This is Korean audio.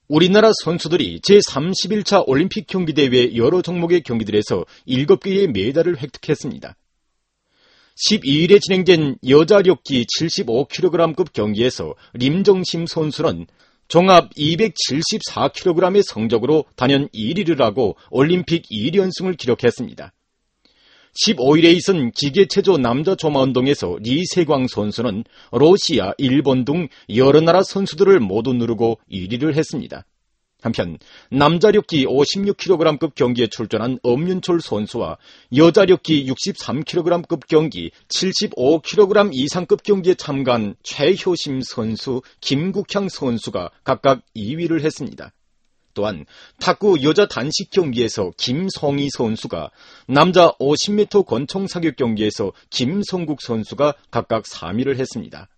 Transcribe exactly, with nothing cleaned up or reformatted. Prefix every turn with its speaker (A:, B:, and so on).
A: 우리나라 선수들이 제삼십일 차 올림픽 경기대회 여러 종목의 경기들에서 일곱 개의 메달을 획득했습니다. 십이 일에 진행된 여자 력기 칠십오 킬로그램급 경기에서 림정심 선수는 종합 이백칠십사 킬로그램의 성적으로 단연 일 위를 하고 올림픽 이 연승을 기록했습니다. 십오 일에 있은 기계체조 남자 조마운동에서 리세광 선수는 러시아, 일본 등 여러 나라 선수들을 모두 누르고 일 위를 했습니다. 한편 남자 력기 오십육 킬로그램급 경기에 출전한 엄윤철 선수와 여자 력기 육십삼 킬로그램급 경기, 칠십오 킬로그램 이상급 경기에 참가한 최효심 선수, 김국향 선수가 각각 이 위를 했습니다. 또한 탁구 여자 단식 경기에서 김성희 선수가, 남자 오십 미터 권총 사격 경기에서 김성국 선수가 각각 삼 위를 했습니다.